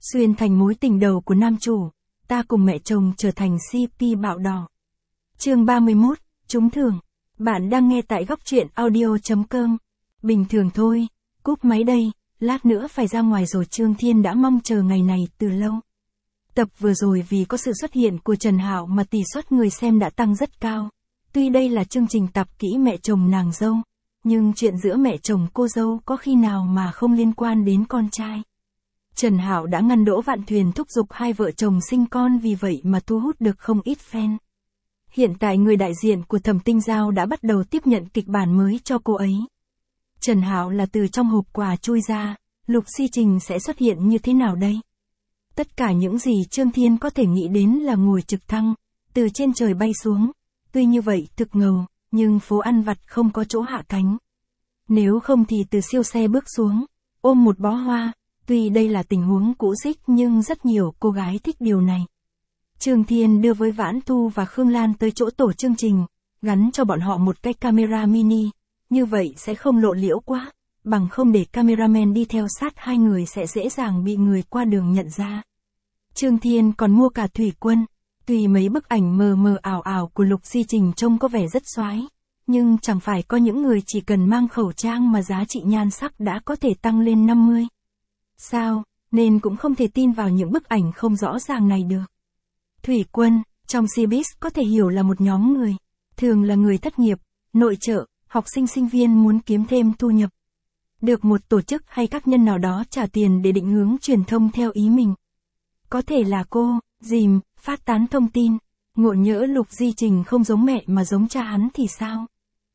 Xuyên thành mối tình đầu của nam chủ, ta cùng mẹ chồng trở thành CP bạo đỏ. Chương 31, trúng thưởng. Bạn đang nghe tại góc truyện audio.com. Bình thường thôi, cúp máy đây, lát nữa phải ra ngoài rồi. Trương Thiên đã mong chờ ngày này từ lâu. Tập vừa rồi vì có sự xuất hiện của Trần Hạo mà tỷ suất người xem đã tăng rất cao. Tuy đây là chương trình tập kỹ mẹ chồng nàng dâu, nhưng chuyện giữa mẹ chồng cô dâu có khi nào mà không liên quan đến con trai. Trần Hạo đã ngăn Đỗ Vạn Thuyền thúc giục hai vợ chồng sinh con, vì vậy mà thu hút được không ít fan. Hiện tại người đại diện của Thẩm Tinh Giao đã bắt đầu tiếp nhận kịch bản mới cho cô ấy. Trần Hạo là từ trong hộp quà chui ra, Lục Si Trình sẽ xuất hiện như thế nào đây? Tất cả những gì Trương Thiên có thể nghĩ đến là ngồi trực thăng, từ trên trời bay xuống. Tuy như vậy thực ngầu, nhưng phố ăn vặt không có chỗ hạ cánh. Nếu không thì từ siêu xe bước xuống, ôm một bó hoa. Tuy đây là tình huống cũ xích nhưng rất nhiều cô gái thích điều này. Trương Thiên đưa với Vãn Thu và Khương Lan tới chỗ tổ chương trình, gắn cho bọn họ một cái camera mini, như vậy sẽ không lộ liễu quá, bằng không để cameraman đi theo sát hai người sẽ dễ dàng bị người qua đường nhận ra. Trương Thiên còn mua cả thủy quân, tuy mấy bức ảnh mờ mờ ảo ảo của Lục Si Trình trông có vẻ rất xoái, nhưng chẳng phải có những người chỉ cần mang khẩu trang mà giá trị nhan sắc đã có thể tăng lên 50. Sao, nên cũng không thể tin vào những bức ảnh không rõ ràng này được. Thủy quân, trong showbiz có thể hiểu là một nhóm người, thường là người thất nghiệp, nội trợ, học sinh sinh viên muốn kiếm thêm thu nhập. Được một tổ chức hay các nhân nào đó trả tiền để định hướng truyền thông theo ý mình. Có thể là cô, dìm, phát tán thông tin, ngộ nhỡ Lục Di Trình không giống mẹ mà giống cha hắn thì sao?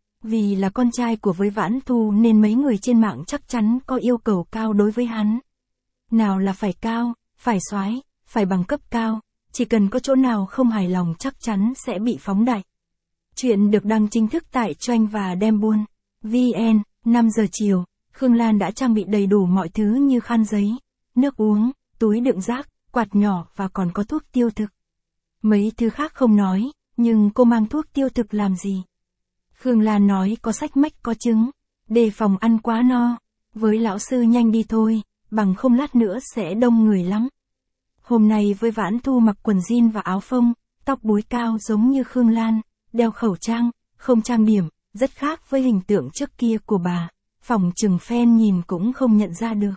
Vì là con trai của với Vãn Thu nên mấy người trên mạng chắc chắn có yêu cầu cao đối với hắn. Nào là phải cao, phải soái, phải bằng cấp cao, chỉ cần có chỗ nào không hài lòng chắc chắn sẽ bị phóng đại. Chuyện được đăng chính thức tại Choanh và Đem Buôn VN. 5 giờ chiều, Khương Lan đã trang bị đầy đủ mọi thứ như khăn giấy, nước uống, túi đựng rác, quạt nhỏ và còn có thuốc tiêu thực. Mấy thứ khác không nói, nhưng cô mang thuốc tiêu thực làm gì? Khương Lan nói có sách mách có trứng, đề phòng ăn quá no, với lão sư nhanh đi thôi, bằng không lát nữa sẽ đông người lắm. Hôm nay với Vãn Thu mặc quần jean và áo phông, tóc búi cao giống như Khương Lan, đeo khẩu trang, không trang điểm, rất khác với hình tượng trước kia của bà, phòng chừng fan nhìn cũng không nhận ra được.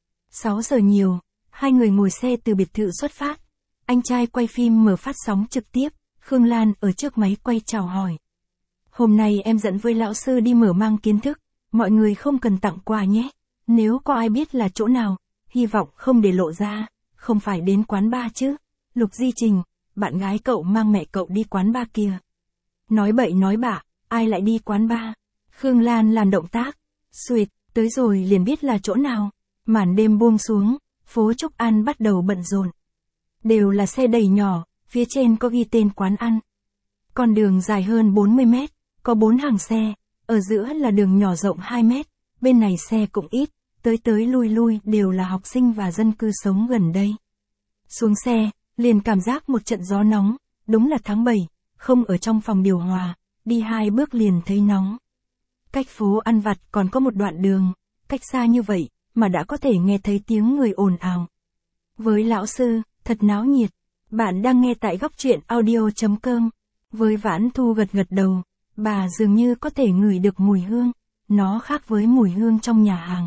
6 giờ nhiều, hai người ngồi xe từ biệt thự xuất phát. Anh trai quay phim mở phát sóng trực tiếp, Khương Lan ở trước máy quay chào hỏi. Hôm nay em dẫn với lão sư đi mở mang kiến thức, mọi người không cần tặng quà nhé. Nếu có ai biết là chỗ nào, hy vọng không để lộ ra, không phải đến quán bar chứ. Lục Di Trình, bạn gái cậu mang mẹ cậu đi quán bar kìa. Nói bậy nói bạ, ai lại đi quán bar? Khương Lan làm động tác, xuệt, tới rồi liền biết là chỗ nào. Màn đêm buông xuống, phố Trúc An bắt đầu bận rộn. Đều là xe đầy nhỏ, phía trên có ghi tên quán ăn. Con đường dài hơn 40 mét, có 4 hàng xe, ở giữa là đường nhỏ rộng 2 mét, bên này xe cũng ít, tới lui lui đều là học sinh và dân cư sống gần đây. Xuống xe, liền cảm giác một trận gió nóng, đúng là tháng 7, không ở trong phòng điều hòa, đi 2 bước liền thấy nóng. Cách phố ăn vặt còn có một đoạn đường, cách xa như vậy, mà đã có thể nghe thấy tiếng người ồn ào. Với lão sư, thật náo nhiệt. Bạn đang nghe tại góc truyện audio.com. Với Vãn Thu gật gật đầu, bà dường như có thể ngửi được mùi hương, nó khác với mùi hương trong nhà hàng.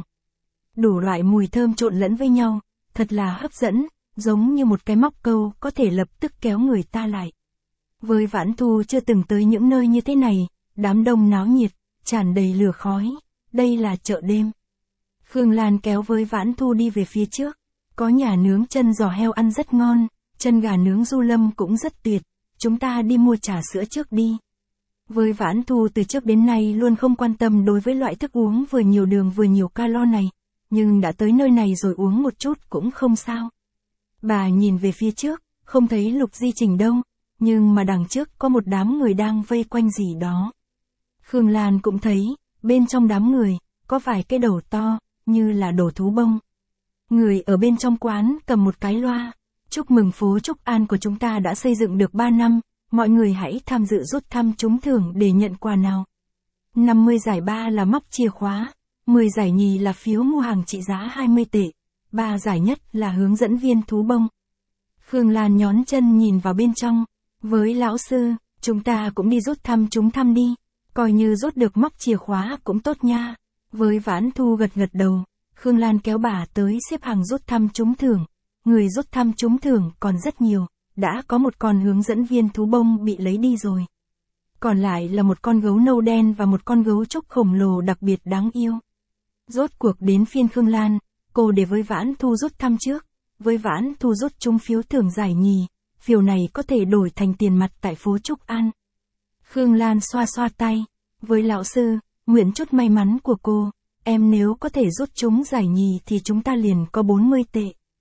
Đủ loại mùi thơm trộn lẫn với nhau, thật là hấp dẫn, giống như một cái móc câu có thể lập tức kéo người ta lại. Với Vãn Thu chưa từng tới những nơi như thế này, đám đông náo nhiệt, tràn đầy lửa khói, đây là chợ đêm. Khương Lan kéo với Vãn Thu đi về phía trước, có nhà nướng chân giò heo ăn rất ngon, chân gà nướng Du Lâm cũng rất tuyệt, chúng ta đi mua trà sữa trước đi. Với Vãn Thu từ trước đến nay luôn không quan tâm đối với loại thức uống vừa nhiều đường vừa nhiều calo này, nhưng đã tới nơi này rồi uống một chút cũng không sao. Bà nhìn về phía trước, không thấy Lục Di Trình đâu, nhưng mà đằng trước có một đám người đang vây quanh gì đó. Khương Lan cũng thấy, bên trong đám người, có vài cái đầu to, như là đồ thú bông. Người ở bên trong quán cầm một cái loa, chúc mừng phố Trúc An của chúng ta đã xây dựng được 3 năm, mọi người hãy tham dự rút thăm trúng thưởng để nhận quà nào. 50 giải ba là móc chìa khóa, 10 giải nhì là phiếu mua hàng trị giá 20 tệ, 3 giải nhất là hướng dẫn viên thú bông. Khương Lan nhón chân nhìn vào bên trong, với lão sư, chúng ta cũng đi rút thăm chúng thăm đi, coi như rút được móc chìa khóa cũng tốt nha. Với Vãn Thu gật gật đầu, Khương Lan kéo bà tới xếp hàng rút thăm trúng thưởng. Người rút thăm trúng thưởng còn rất nhiều, đã có một con hướng dẫn viên thú bông bị lấy đi rồi. Còn lại là một con gấu nâu đen và một con gấu trúc khổng lồ đặc biệt đáng yêu. Rốt cuộc đến phiên Khương Lan, cô để với Vãn Thu rút thăm trước. Với Vãn Thu rút trúng phiếu thưởng giải nhì, phiếu này có thể đổi thành tiền mặt tại phố Trúc An. Khương Lan xoa xoa tay, với lão sư, nguyện chút may mắn của cô, em nếu có thể rút trúng giải nhì thì chúng ta liền có 40 tệ.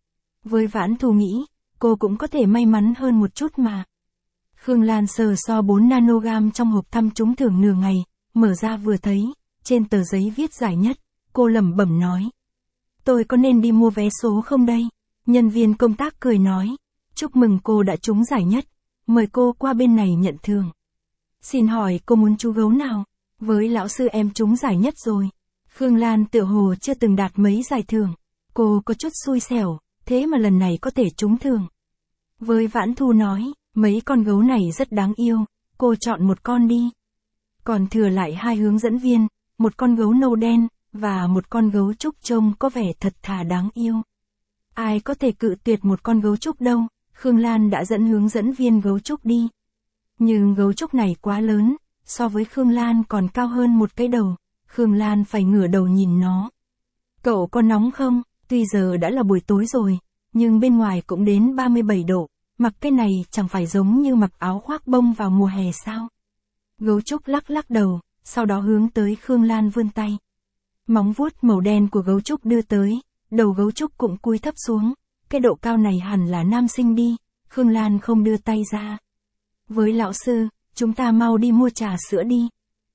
Với Vãn Thu nghĩ, cô cũng có thể may mắn hơn một chút mà. Khương Lan sờ so 4 nanogam trong hộp thăm trúng thưởng nửa ngày, mở ra vừa thấy, trên tờ giấy viết giải nhất, cô lẩm bẩm nói. Tôi có nên đi mua vé số không đây? Nhân viên công tác cười nói, chúc mừng cô đã trúng giải nhất, mời cô qua bên này nhận thưởng. Xin hỏi cô muốn chú gấu nào? Với lão sư em trúng giải nhất rồi. Khương Lan tựa hồ chưa từng đạt mấy giải thưởng, cô có chút xui xẻo, thế mà lần này có thể trúng thưởng. Với Vãn Thu nói, mấy con gấu này rất đáng yêu, cô chọn một con đi. Còn thừa lại 2 hướng dẫn viên, một con gấu nâu đen, và một con gấu trúc trông có vẻ thật thà đáng yêu. Ai có thể cự tuyệt một con gấu trúc đâu, Khương Lan đã dẫn hướng dẫn viên gấu trúc đi. Nhưng gấu trúc này quá lớn, so với Khương Lan còn cao hơn một cái đầu, Khương Lan phải ngửa đầu nhìn nó. Cậu có nóng không? Tuy giờ đã là buổi tối rồi, nhưng bên ngoài cũng đến 37 độ, mặc cái này chẳng phải giống như mặc áo khoác bông vào mùa hè sao? Gấu trúc lắc lắc đầu, sau đó hướng tới Khương Lan vươn tay. Móng vuốt màu đen của gấu trúc đưa tới, đầu gấu trúc cũng cúi thấp xuống, cái độ cao này hẳn là nam sinh đi, Khương Lan không đưa tay ra. Với lão sư, chúng ta mau đi mua trà sữa đi.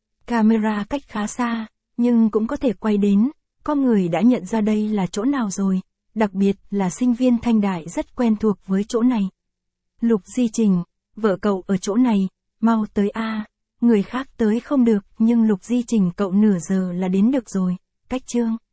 Camera cách khá xa, nhưng cũng có thể quay đến, có người đã nhận ra đây là chỗ nào rồi, đặc biệt là sinh viên Thanh Đại rất quen thuộc với chỗ này. Lục Di Trình, vợ cậu ở chỗ này, mau tới a. Người khác tới không được, nhưng Lục Di Trình cậu nửa giờ là đến được rồi, cách chương.